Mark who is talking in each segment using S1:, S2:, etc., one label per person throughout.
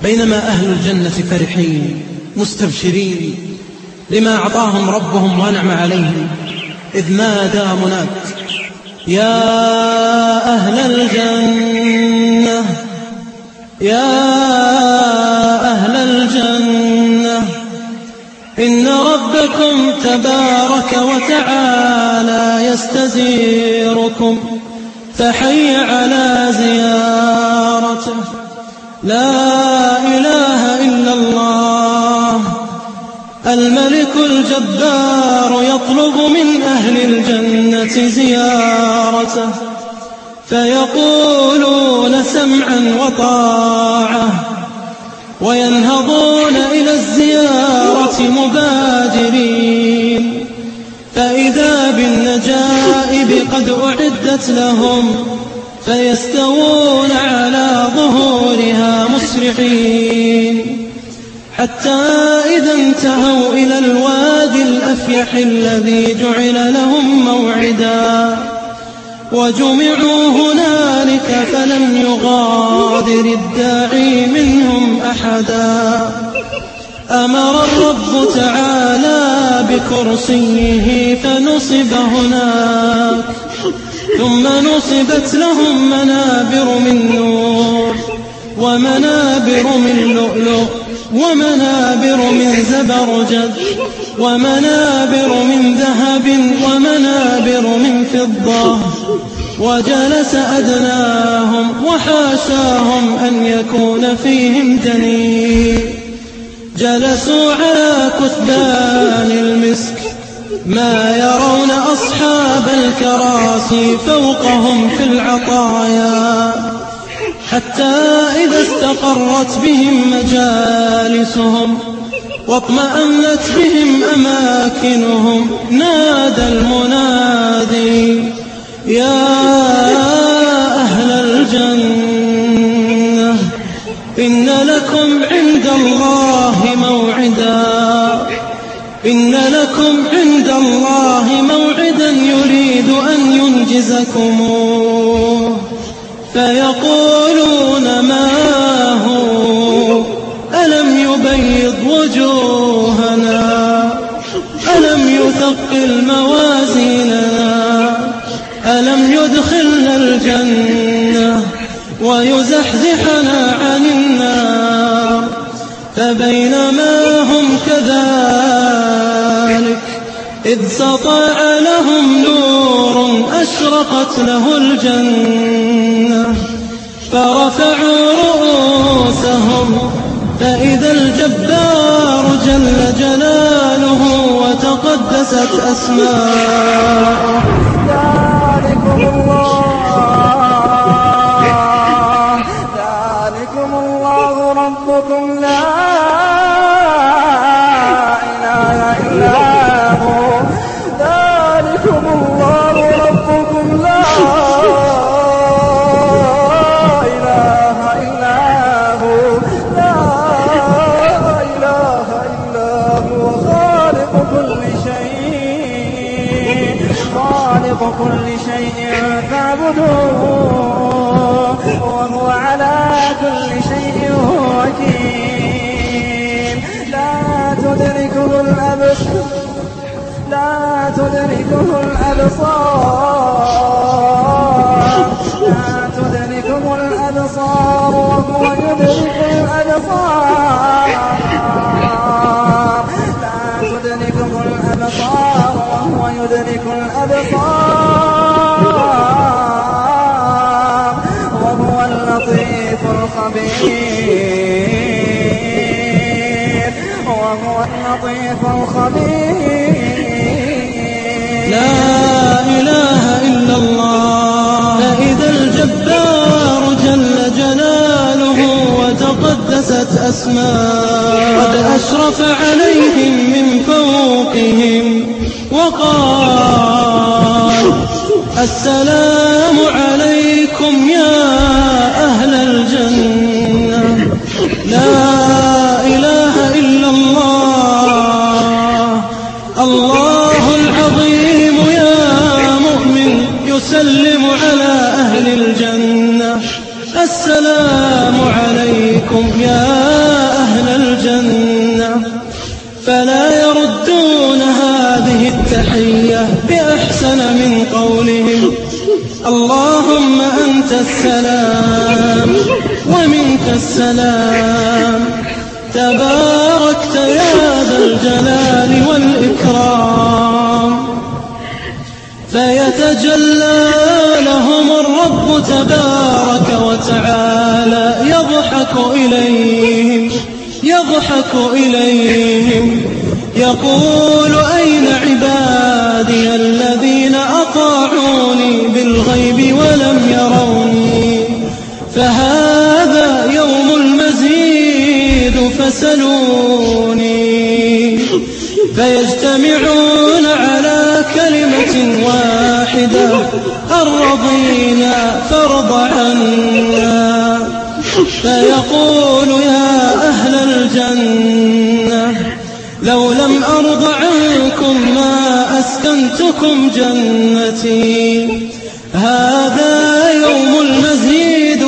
S1: بينما أهل الجنة فرحين مستبشرين لما أعطاهم ربهم وأنعم عليهم، إذ نادى مناد: يا أهل الجنة، يا أهل الجنة، إن ربكم تبارك وتعالى يستزيركم، فحي على زيارته. لا إله إلا الله الملك الجبار يطلب من أهل الجنة زيارته، فيقولون سمعا وطاعة، وينهضون إلى الزيارة مبادرين، فإذا بالنجائب قد أعدت لهم، فيستوون على ظهورها مسرعين، حتى إذا انتهوا إلى الوادي الأفيح الذي جعل لهم موعدا، وجمعوا هنالك فلم يغادر الداعي منهم أحدا. أمر الرب تعالى بكرسيه فنصب هناك، ثم نصبت لهم منابر من نور، ومنابر من لؤلؤ، ومنابر من زبرجد، ومنابر من ذهب، ومنابر من فضة. وجلس أدناهم، وحاشاهم أن يكون فيهم دنيء، جلسوا على كثبان المسك، ما يرون أصحاب الكراسي فوقهم في العطايا، حتى إذا استقرت بهم مجالسهم واطمأنت بهم أماكنهم، نادى المنادي: يا أهل الجنة، إن لكم عند الله موعدا، إن لكم عند الله موعدا يريد أن ينجزكموه. فيقولون: ما هو؟ ألم يبيض وجوهنا، ألم يثقل موازيننا، ألم يدخلنا الجنة ويزحزحنا عن النار. فبينما هم كذلك إذ سطع لهم نور أشرقت له الجنة، فرفعوا رؤوسهم فإذا الجبار جل جلاله وتقدست أسماؤه.
S2: ذلكم الله ربكم لا إله إلا هو، ذلكم الله ربكم لا إله إلا هو، لا إله إلا هو، خالق كل شيء، خالق كل شيء فاعبدوه، وهو على كل شيء وكيل. لا تدركه الأبصار، لا تدركه الأبصار، لا تدركه الأبصار، وهو يدرك الأبصار، لا تدركه الأبصار، وهو يدرك الأبصار، وهو اللطيف الخبير، وهو اللطيف الخبير.
S1: لا إله إلا الله. فإذا الجبار جل جلاله وتقدست أسماؤه قد أشرف عليهم من فوقهم وقال: السلام عليكم يا أهل الجنة. لا إله إلا الله، الله العظيم يا مؤمن يسلم على أهل الجنة: السلام عليكم يا التحية بأحسن من قولهم. اللهم أنت السلام ومنك السلام، تباركت يا ذا الجلال والإكرام. فيتجلى لهم الرب تبارك وتعالى يضحك إليهم يقول أين عبادي الذين أطاعوني بالغيب ولم يروني؟ فهذا يوم المزيد فسلوني. فيجتمعون على كلمة واحدة أرضينا فارض عنا. فيقول يا أهل الجنة لو لم أرض عنكم ما أسكنتكم جنتي. هذا يوم المزيد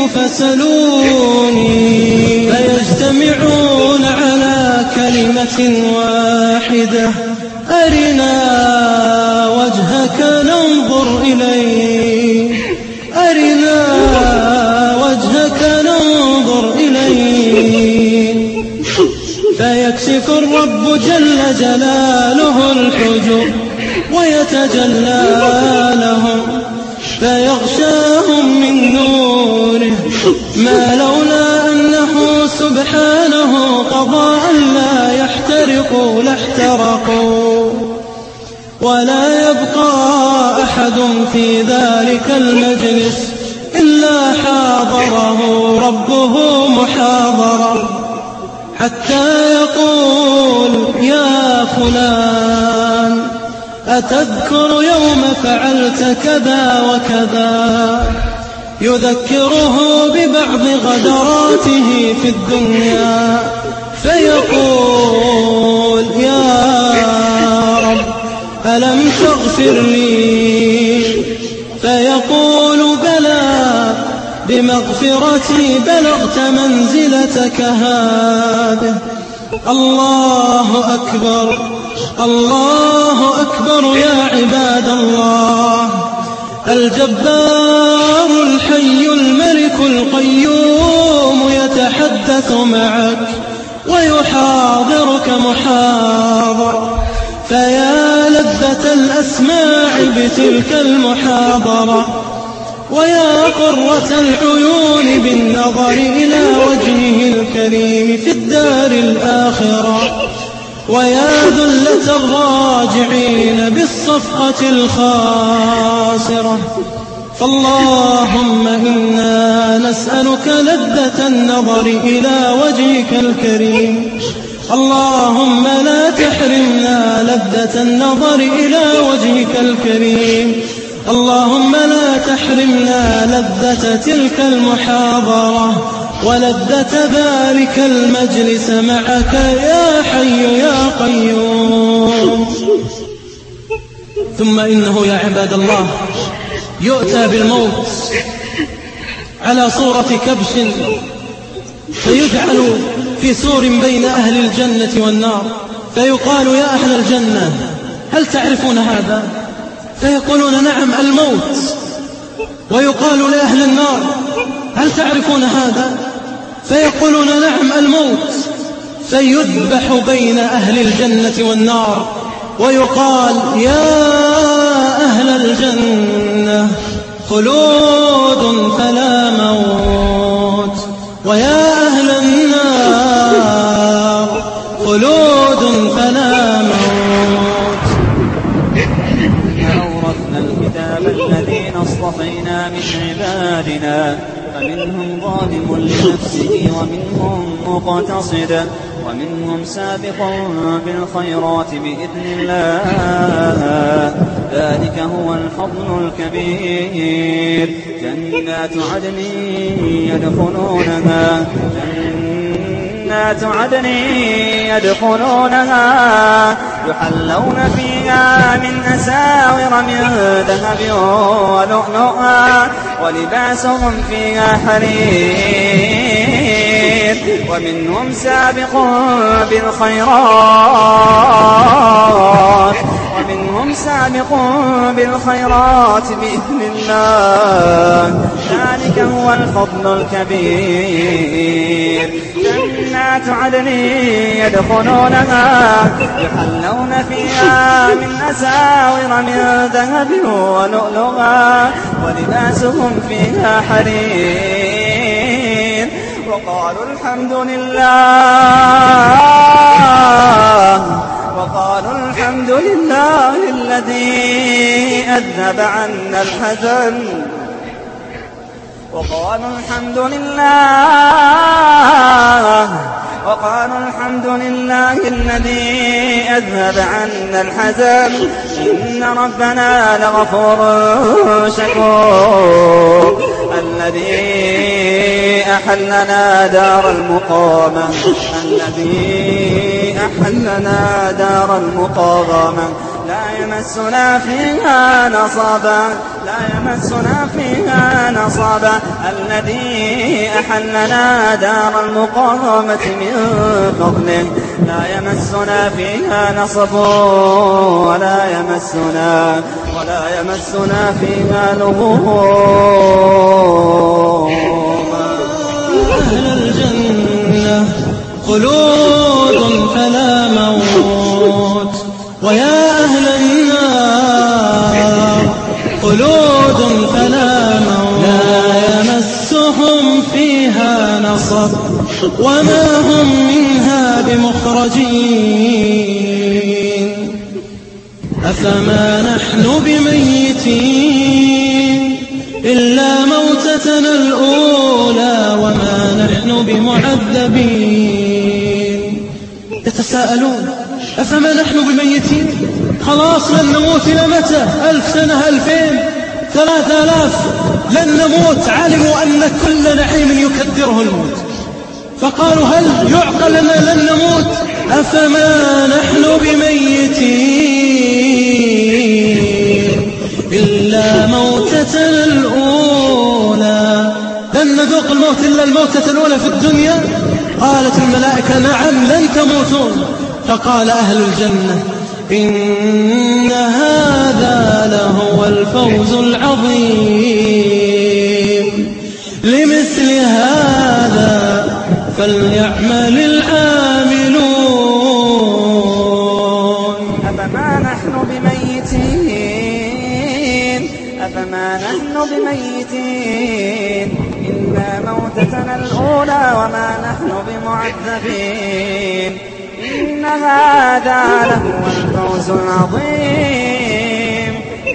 S1: فسلوني. فيجتمعون على كلمة واحدة أرنا وجهك ننظر إليه، أرنا وجهك ننظر إليه. فيكشف الرب جل جلاله الحجب ويتجلى لهم فيغشاهم من نوره، ما لولا أنه سبحانه قضى أن لا يحترقوا لاحترقوا. ولا يبقى أحد في ذلك المجلس إلا حاضره ربه محاضرة، حتى يقول يا فلان أتذكر يوم فعلت كذا وكذا، يذكره ببعض غدراته في الدنيا. فيقول يا رب ألم تغفر لي؟ فيقول بلى، بمغفرتي بلغت منزلتك هذه. الله أكبر، الله أكبر يا عباد الله. الجبار الحي الملك القيوم يتحدث معك ويحاضرك محاضرة. فيا لذة الأسماع بتلك المحاضرة، ويا قرة العيون بالنظر إلى وجهه الكريم في الدار الآخرة، ويا ذلة الراجعين بالصفقة الخاسرة. فاللهم إنا نسألك لذة النظر إلى وجهك الكريم. اللهم لا تحرمنا لذة النظر إلى وجهك الكريم. اللهم لا تحرمنا لذة تلك المحاضرة ولذة ذلك المجلس معك يا حي يا قيوم. ثم إنه يا عباد الله يؤتى بالموت على صورة كبش، فيجعل في سور بين أهل الجنة والنار، فيقال يا أهل الجنة هل تعرفون هذا؟ فيقولون نعم الموت. ويقال لأهل النار هل تعرفون هذا؟ فيقولون نعم الموت. فيذبح بين أهل الجنة والنار ويقال يا أهل الجنة خلود فلا موت، ويا أهل النار خلود فلا موت.
S2: أورثنا الكتاب الذين اصطفينا من عبادنا فمنهم ظالم لنفسه ومنهم مقتصد ومنهم سابق بالخيرات بإذن الله، ذلك هو الفضل الكبير. جنات عدن يدخلونها يحلون فيها من أساور من ذهب ولؤلؤا ولباسهم فيها حرير. ومنهم سابق بالخيرات ومنهم سابق بالخيرات بإذن الله، ذلك هو الفضل الكبير. جنات عدن يدخلونها يحلون فيها من أساور من ذهب ولؤلؤا ولباسهم فيها حرير. وقالوا الحمد لله الذي أذهب عنا الحزن. وقالوا الحمد لله الذي أذهب عنا الحزن إن ربنا لغفور شكور. الذي أحلنا دار المقامة لا يمسنا فيها نصبا الذي أحلنا دار المقامة من فضله لا يمسنا فيها نصب ولا يمسنا فيها لغوب.
S1: أهل الجنة خلود فلا موت، ويا أهل النار خلود فلا موت، لا يمسهم فيها نصب وما هم منها بمخرجين. أفما نحن بميتين إلا موتتنا الأولى وما نحن بمعذبين. يتساءلون أفما نحن بميتين؟ خلاص لن نموت إلى متى؟ 1000 سنة 2000 3000 لن نموت. علموا أن كل نعيم يكدره الموت، فقالوا هل يعقل أننا لن نموت؟ أفما نحن بميتين إلا موتتنا الأولى، لن نذوق الموت إلا الموتة الأولى في الدنيا. قالت الملائكة نعم لن تموتون. فقال أهل الجنة إن هذا لهو الفوز العظيم، لمثل هذا فليعمل العاملون.
S2: أفما نحن بميتين إلا موتتنا الأولى وما نحن بمعذبين. إن هذا لهو الفوز العظيم.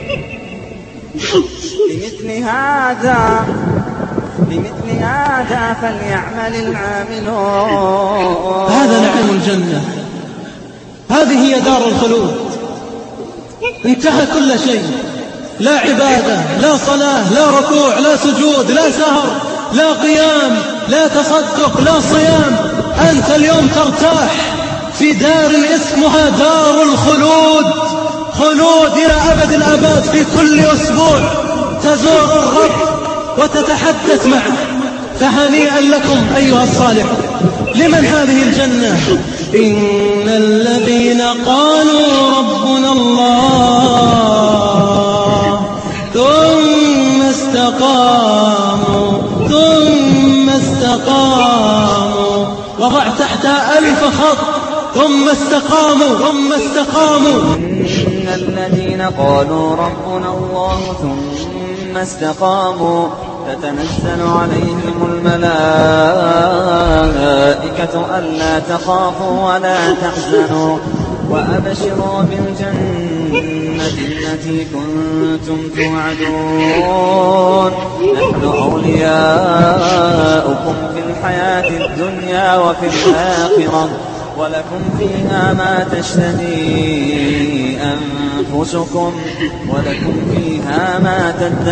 S2: لمثل هذا فليعمل العاملون.
S1: هذا نعيم الجنة، هذه هي دار الخلود. انتهى كل شيء، لا عبادة، لا صلاة، لا ركوع، لا سجود، لا سهر، لا قيام، لا تصدق، لا صيام. أنت اليوم ترتاح في دار اسمها دار الخلود، خلود إلى أبد الآباد. في كل أسبوع تزور الرب وتتحدث معه. فهنيئا لكم أيها الصالحون. لمن هذه الجنة؟ إن الذين قالوا ربنا الله ثم استقاموا وضع تحتها 1000 خط ثم استقاموا.
S2: إن الذين قالوا ربنا الله ثم استقاموا تتنزل عليهم الملائكة ألا تخافوا ولا تحزنوا وأبشروا بالجنة التي كنتم توعدون. نحن أولياؤكم في الحياة الدنيا وفي الآخرة ولكم فيها ما تشتهي أنفسكم ولكم فيها ما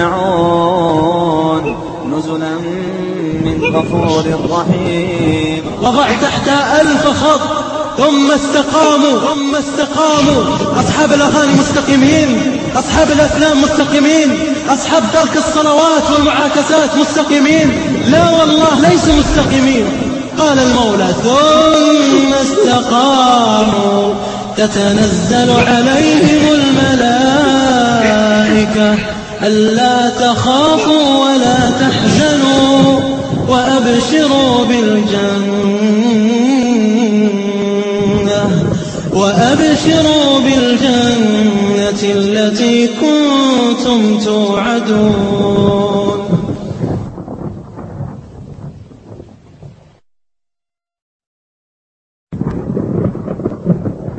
S2: تدعون نزلا من غفور رحيم.
S1: وضع تحت 1000 خط ثم استقاموا. أصحاب الأغاني مستقيمين، أصحاب الأفلام مستقيمين، أصحاب ترك الصلوات والمعاكسات مستقيمين؟ لا والله ليسوا مستقيمين. قال المولى ثم استقاموا تتنزل عليهم الملائكة ألا تخافوا ولا تحزنوا وأبشروا بالجنة التي كنتم توعدون.